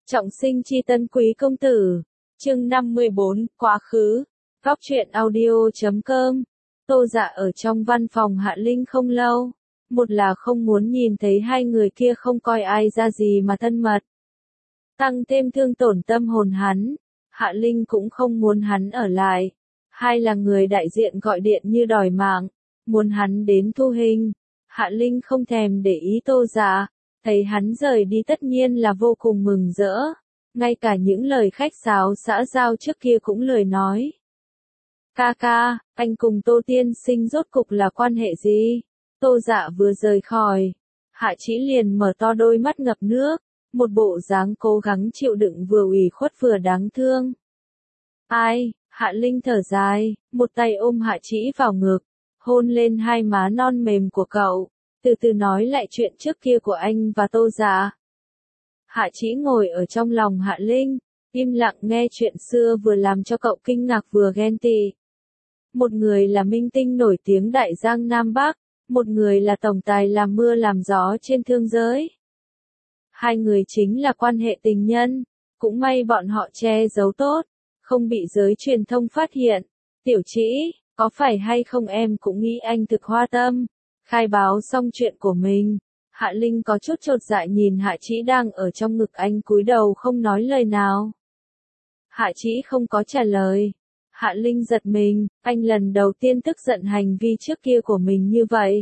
Trọng sinh chi tân quý công tử. Chương 54, quá khứ. Góc truyện audio.com. Tô Dạ ở trong văn phòng Hạ Linh không lâu. Một là không muốn nhìn thấy hai người kia không coi ai ra gì mà thân mật. Tăng thêm thương tổn tâm hồn hắn. Hạ Linh cũng không muốn hắn ở lại. Hai là người đại diện gọi điện như đòi mạng. Muốn hắn đến thu hình. Hạ Linh không thèm để ý Tô Dạ. Thấy hắn rời đi tất nhiên là vô cùng mừng rỡ. Ngay cả những lời khách sáo xã giao trước kia cũng lười nói. Ca ca, anh cùng Tô tiên sinh rốt cục là quan hệ gì? Tô Dạ vừa rời khỏi. Hạ Chỉ liền mở to đôi mắt ngập nước. Một bộ dáng cố gắng chịu đựng vừa ủy khuất vừa đáng thương. Ai? Hạ Linh thở dài, một tay ôm Hạ Chỉ vào ngực. Hôn lên hai má non mềm của cậu. Từ từ nói lại chuyện trước kia của anh và Tô Dạ. Hạ Chỉ ngồi ở trong lòng Hạ Linh, im lặng nghe chuyện xưa vừa làm cho cậu kinh ngạc vừa ghen tị. Một người là minh tinh nổi tiếng đại giang Nam Bắc, một người là tổng tài làm mưa làm gió trên thương giới. Hai người chính là quan hệ tình nhân, cũng may bọn họ che giấu tốt, không bị giới truyền thông phát hiện. Tiểu Chỉ, có phải hay không em cũng nghĩ anh thực hoa tâm? Khai báo xong chuyện của mình, Hạ Linh có chút chột dạ nhìn Hạ Chỉ đang ở trong ngực anh cúi đầu không nói lời nào. Hạ Chỉ không có trả lời. Hạ Linh giật mình, anh lần đầu tiên tức giận hành vi trước kia của mình như vậy.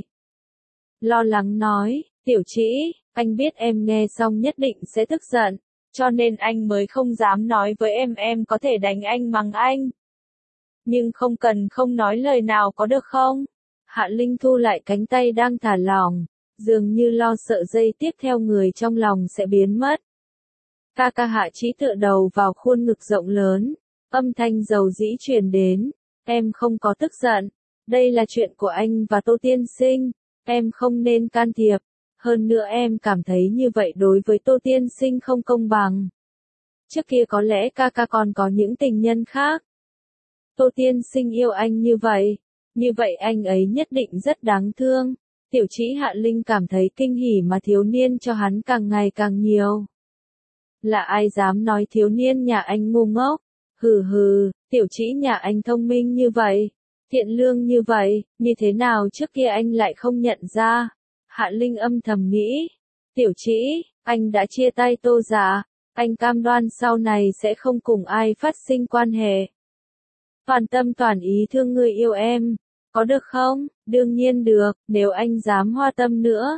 Lo lắng nói, Tiểu Chỉ, anh biết em nghe xong nhất định sẽ tức giận, cho nên anh mới không dám nói với em có thể đánh anh mắng anh. Nhưng không cần không nói lời nào có được không? Hạ Linh thu lại cánh tay đang thả lỏng, dường như lo sợ giây tiếp theo người trong lòng sẽ biến mất. Ca ca. Hạ Chỉ tựa đầu vào khuôn ngực rộng lớn, âm thanh dầu dĩ truyền đến, em không có tức giận, đây là chuyện của anh và Tô tiên sinh, em không nên can thiệp, hơn nữa em cảm thấy như vậy đối với Tô tiên sinh không công bằng. Trước kia có lẽ ca ca còn có những tình nhân khác. Tô tiên sinh yêu anh như vậy anh ấy nhất định rất đáng thương. Tiểu Chỉ. Hạ Linh cảm thấy kinh hỉ mà thiếu niên cho hắn càng ngày càng nhiều. Là ai dám nói thiếu niên nhà anh ngu ngốc? Hừ hừ, Tiểu Chỉ nhà anh thông minh như vậy, thiện lương như vậy, như thế nào trước kia anh lại không nhận ra? Hạ Linh âm thầm nghĩ. Tiểu Chỉ, anh đã chia tay Tô Dạ, anh cam đoan sau này sẽ không cùng ai phát sinh quan hệ. Toàn tâm toàn ý thương người yêu em. Có được không? Đương nhiên được, nếu anh dám hoa tâm nữa.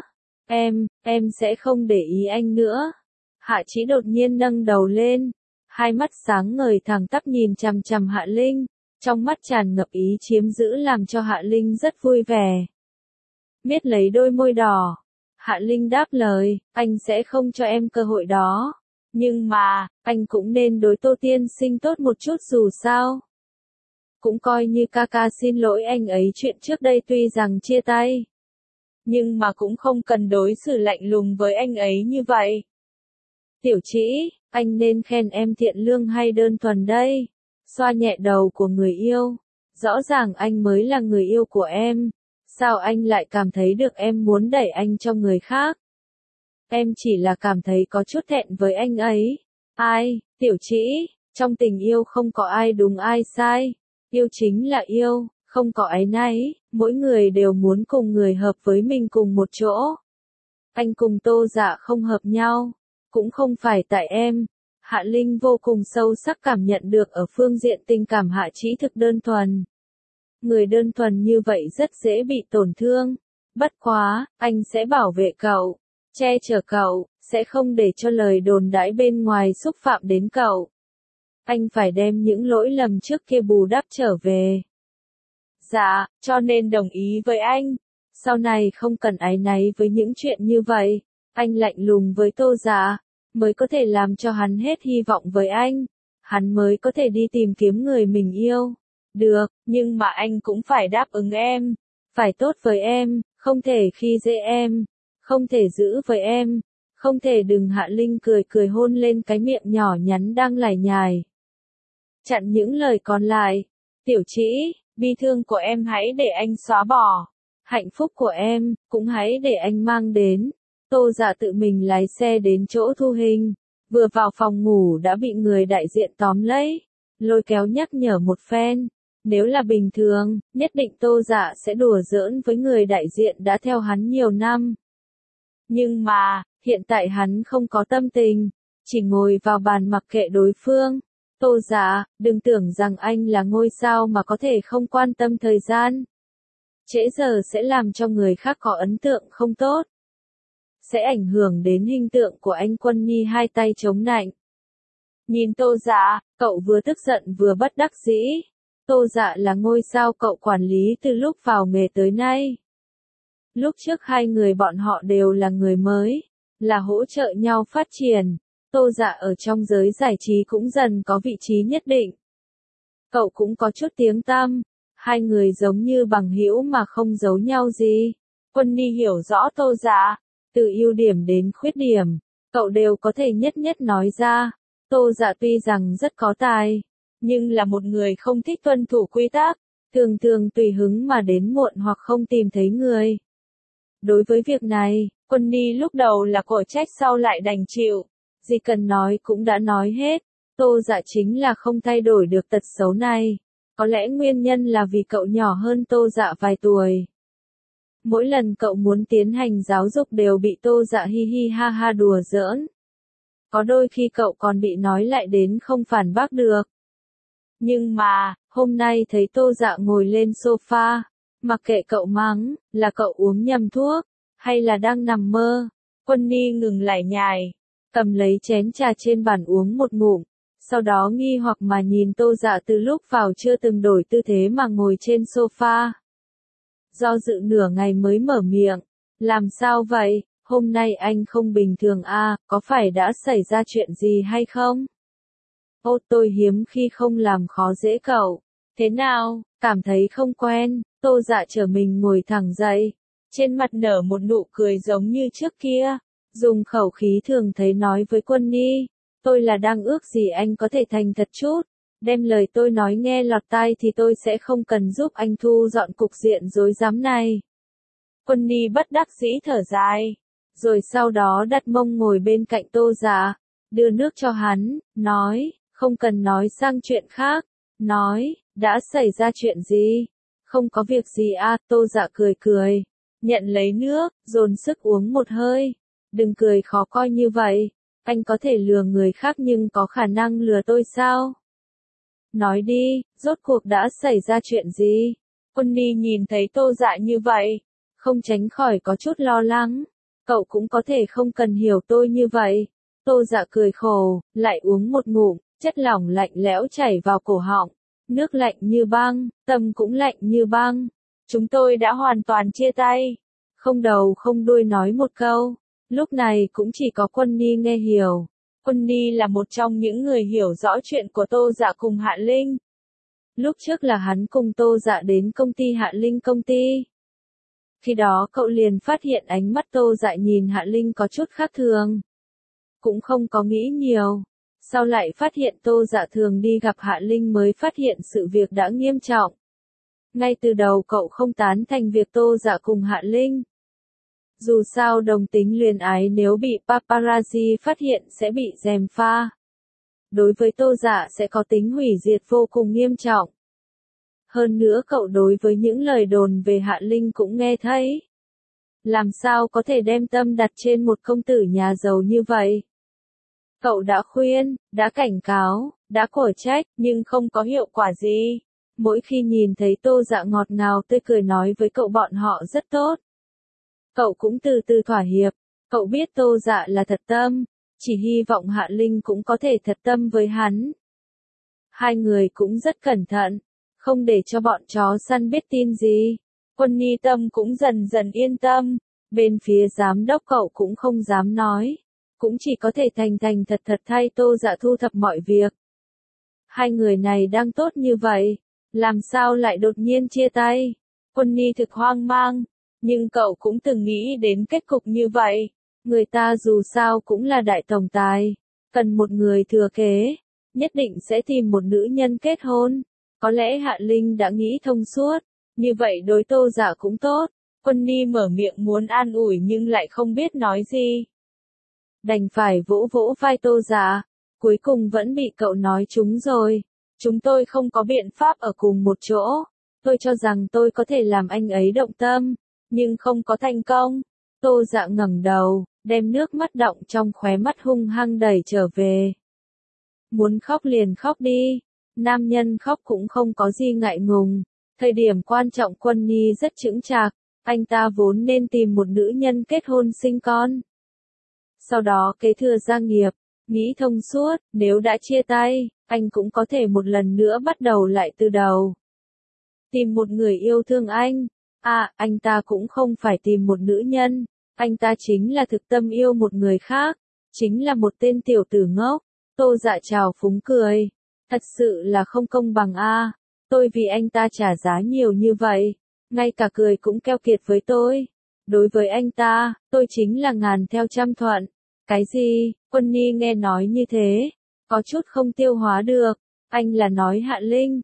Em sẽ không để ý anh nữa. Hạ Chỉ đột nhiên nâng đầu lên. Hai mắt sáng ngời thẳng tắp nhìn chằm chằm Hạ Linh. Trong mắt tràn ngập ý chiếm giữ làm cho Hạ Linh rất vui vẻ. Miết lấy đôi môi đỏ. Hạ Linh đáp lời, anh sẽ không cho em cơ hội đó. Nhưng mà, anh cũng nên đối Tô tiên sinh tốt một chút dù sao. Cũng coi như ca ca xin lỗi anh ấy chuyện trước đây tuy rằng chia tay. Nhưng mà cũng không cần đối xử lạnh lùng với anh ấy như vậy. Tiểu Chỉ, anh nên khen em thiện lương hay đơn thuần đây? Xoa nhẹ đầu của người yêu. Rõ ràng anh mới là người yêu của em. Sao anh lại cảm thấy được em muốn đẩy anh cho người khác? Em chỉ là cảm thấy có chút thẹn với anh ấy. Ai, Tiểu Chỉ, trong tình yêu không có ai đúng ai sai. Yêu chính là yêu, không có áy náy, mỗi người đều muốn cùng người hợp với mình cùng một chỗ. Anh cùng Tô Dạ không hợp nhau, cũng không phải tại em. Hạ Linh vô cùng sâu sắc cảm nhận được ở phương diện tình cảm Hạ Chỉ thực đơn thuần. Người đơn thuần như vậy rất dễ bị tổn thương. Bất quá, anh sẽ bảo vệ cậu, che chở cậu, sẽ không để cho lời đồn đãi bên ngoài xúc phạm đến cậu. Anh phải đem những lỗi lầm trước kia bù đắp trở về. Dạ, cho nên đồng ý với anh. Sau này không cần áy náy với những chuyện như vậy. Anh lạnh lùng với Tô Dạ, mới có thể làm cho hắn hết hy vọng với anh. Hắn mới có thể đi tìm kiếm người mình yêu. Được, nhưng mà anh cũng phải đáp ứng em. Phải tốt với em, không thể khi dễ em. Không thể giữ với em. Không thể đừng. Hạ Linh cười cười hôn lên cái miệng nhỏ nhắn đang lải nhải. Chặn những lời còn lại. Tiểu Chỉ, bi thương của em hãy để anh xóa bỏ. Hạnh phúc của em, cũng hãy để anh mang đến. Tô Dạ tự mình lái xe đến chỗ thu hình. Vừa vào phòng ngủ đã bị người đại diện tóm lấy, lôi kéo nhắc nhở một phen. Nếu là bình thường, nhất định Tô Dạ sẽ đùa giỡn với người đại diện đã theo hắn nhiều năm. Nhưng mà, hiện tại hắn không có tâm tình, chỉ ngồi vào bàn mặc kệ đối phương. Tô Dạ, đừng tưởng rằng anh là ngôi sao mà có thể không quan tâm thời gian. Trễ giờ sẽ làm cho người khác có ấn tượng không tốt. Sẽ ảnh hưởng đến hình tượng của anh Quân Nhi hai tay chống nạnh. Nhìn Tô Dạ, cậu vừa tức giận vừa bất đắc dĩ. Tô Dạ là ngôi sao cậu quản lý từ lúc vào nghề tới nay. Lúc trước hai người bọn họ đều là người mới, là hỗ trợ nhau phát triển. Tô Dạ ở trong giới giải trí cũng dần có vị trí nhất định. Cậu cũng có chút tiếng tăm, hai người giống như bằng hữu mà không giấu nhau gì. Quân Ni hiểu rõ Tô Dạ, từ ưu điểm đến khuyết điểm, cậu đều có thể nhất nhất nói ra. Tô Dạ tuy rằng rất có tài, nhưng là một người không thích tuân thủ quy tắc, thường thường tùy hứng mà đến muộn hoặc không tìm thấy người. Đối với việc này, Quân Ni lúc đầu là cổ trách sau lại đành chịu, gì cần nói cũng đã nói hết. Tô Dạ chính là không thay đổi được tật xấu này, có lẽ nguyên nhân là vì cậu nhỏ hơn Tô Dạ vài tuổi. Mỗi lần cậu muốn tiến hành giáo dục đều bị Tô Dạ hi hi ha ha đùa giỡn. Có đôi khi cậu còn bị nói lại đến không phản bác được. Nhưng mà, hôm nay thấy Tô Dạ ngồi lên sofa, mặc kệ cậu mắng, là cậu uống nhầm thuốc, hay là đang nằm mơ. Quân Ni ngừng lải nhải, cầm lấy chén trà trên bàn uống một ngụm, sau đó nghi hoặc mà nhìn Tô Dạ từ lúc vào chưa từng đổi tư thế mà ngồi trên sofa. Do dự nửa ngày mới mở miệng, làm sao vậy, hôm nay anh không bình thường à, có phải đã xảy ra chuyện gì hay không? Ô, tôi hiếm khi không làm khó dễ cậu. Thế nào, cảm thấy không quen? Tô Dạ trở mình ngồi thẳng dậy, trên mặt nở một nụ cười giống như trước kia, dùng khẩu khí thường thấy nói với Quân Ni, tôi là đang ước gì anh có thể thành thật chút, đem lời tôi nói nghe lọt tai thì tôi sẽ không cần giúp anh thu dọn cục diện rối rắm này. Quân Ni bất đắc dĩ thở dài, rồi sau đó đặt mông ngồi bên cạnh Tô Dạ, đưa nước cho hắn, nói, không cần nói sang chuyện khác, nói, đã xảy ra chuyện gì? Không có việc gì à, Tô Dạ cười cười, nhận lấy nước, dồn sức uống một hơi, đừng cười khó coi như vậy, anh có thể lừa người khác nhưng có khả năng lừa tôi sao? Nói đi, rốt cuộc đã xảy ra chuyện gì? Quân Ni nhìn thấy Tô Dạ như vậy, không tránh khỏi có chút lo lắng, cậu cũng có thể không cần hiểu tôi như vậy. Tô Dạ cười khổ, lại uống một ngụm, chất lỏng lạnh lẽo chảy vào cổ họng, nước lạnh như băng, tâm cũng lạnh như băng. Chúng tôi đã hoàn toàn chia tay. Không đầu không đuôi nói một câu, lúc này cũng chỉ có Quân Ni nghe hiểu. Quân Ni là một trong những người hiểu rõ chuyện của Tô Dạ cùng Hạ Linh. Lúc trước là hắn cùng Tô Dạ đến công ty Hạ Linh công ty. Khi đó cậu liền phát hiện ánh mắt Tô Dạ nhìn Hạ Linh có chút khác thường. Cũng không có nghĩ nhiều. Sau lại phát hiện Tô Dạ thường đi gặp Hạ Linh mới phát hiện sự việc đã nghiêm trọng. Ngay từ đầu cậu không tán thành việc Tô Dạ cùng Hạ Linh. Dù sao đồng tính luyến ái nếu bị paparazzi phát hiện sẽ bị gièm pha. Đối với Tô Dạ sẽ có tính hủy diệt vô cùng nghiêm trọng. Hơn nữa cậu đối với những lời đồn về Hạ Linh cũng nghe thấy. Làm sao có thể đem tâm đặt trên một công tử nhà giàu như vậy? Cậu đã khuyên, đã cảnh cáo, đã cổ trách, nhưng không có hiệu quả gì. Mỗi khi nhìn thấy Tô Dạ ngọt ngào tươi cười nói với cậu bọn họ rất tốt. Cậu cũng từ từ thỏa hiệp, cậu biết Tô Dạ là thật tâm, chỉ hy vọng Hạ Linh cũng có thể thật tâm với hắn. Hai người cũng rất cẩn thận, không để cho bọn chó săn biết tin gì. Quân Ni Tâm cũng dần dần yên tâm, bên phía giám đốc cậu cũng không dám nói, cũng chỉ có thể thành thành thật thật thay Tô Dạ thu thập mọi việc. Hai người này đang tốt như vậy, làm sao lại đột nhiên chia tay? Quân Ni thực hoang mang, nhưng cậu cũng từng nghĩ đến kết cục như vậy. Người ta dù sao cũng là đại tổng tài, cần một người thừa kế, nhất định sẽ tìm một nữ nhân kết hôn. Có lẽ Hạ Linh đã nghĩ thông suốt, như vậy đối Tô Dạ cũng tốt. Quân Ni mở miệng muốn an ủi nhưng lại không biết nói gì. đành phải vỗ vỗ vai Tô Dạ. Cuối cùng vẫn bị cậu nói trúng rồi. Chúng tôi không có biện pháp ở cùng một chỗ. Tôi cho rằng tôi có thể làm anh ấy động tâm, nhưng không có thành công. Tô Dạ ngẩng đầu, đem nước mắt đọng trong khóe mắt hung hăng đẩy trở về. Muốn khóc liền khóc đi. Nam nhân khóc cũng không có gì ngại ngùng. Thời điểm quan trọng Quân Nhi rất chững chạc. Anh ta vốn nên tìm một nữ nhân kết hôn sinh con. Sau đó kế thừa gia nghiệp. Nghĩ thông suốt, nếu đã chia tay, anh cũng có thể một lần nữa bắt đầu lại từ đầu. Tìm một người yêu thương anh. Anh ta cũng không phải tìm một nữ nhân. Anh ta chính là thực tâm yêu một người khác. Chính là một tên tiểu tử ngốc. Tô Dạ trào phúng cười. Thật sự là không công bằng Tôi vì anh ta trả giá nhiều như vậy. Ngay cả cười cũng keo kiệt với tôi. Đối với anh ta, tôi chính là ngàn theo trăm thuận. Cái gì? Quân Nhi nghe nói như thế, có chút không tiêu hóa được. Anh là nói Hạ Linh.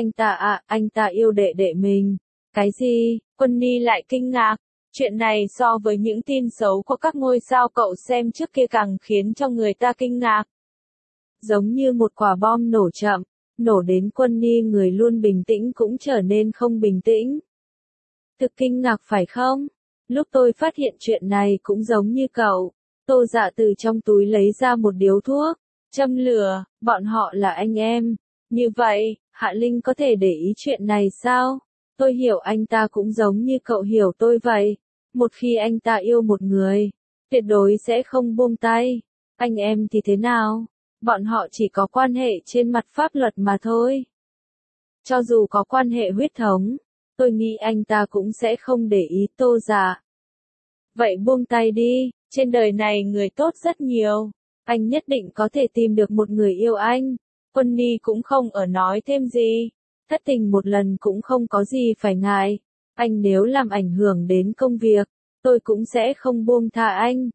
Anh ta yêu đệ đệ mình. Cái gì? Quân Nhi lại kinh ngạc. Chuyện này so với những tin xấu của các ngôi sao cậu xem trước kia càng khiến cho người ta kinh ngạc. Giống như một quả bom nổ chậm, nổ đến Quân Nhi người luôn bình tĩnh cũng trở nên không bình tĩnh. Thực kinh ngạc phải không? Lúc tôi phát hiện chuyện này cũng giống như cậu. Tô Dạ từ trong túi lấy ra một điếu thuốc, châm lửa, bọn họ là anh em. Như vậy, Hạ Linh có thể để ý chuyện này sao? Tôi hiểu anh ta cũng giống như cậu hiểu tôi vậy. Một khi anh ta yêu một người, tuyệt đối sẽ không buông tay. Anh em thì thế nào? Bọn họ chỉ có quan hệ trên mặt pháp luật mà thôi. Cho dù có quan hệ huyết thống, tôi nghĩ anh ta cũng sẽ không để ý Tô Dạ. Vậy buông tay đi, trên đời này người tốt rất nhiều. Anh nhất định có thể tìm được một người yêu anh. Quân Nhi cũng không ở nói thêm gì. Thất tình một lần cũng không có gì phải ngại. Anh nếu làm ảnh hưởng đến công việc, tôi cũng sẽ không buông tha anh.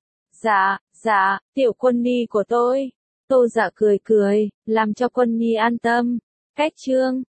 Dạ, tiểu Quân Nhi của tôi. Tô Dạ cười cười, làm cho Quân Nhi an tâm. Cách chương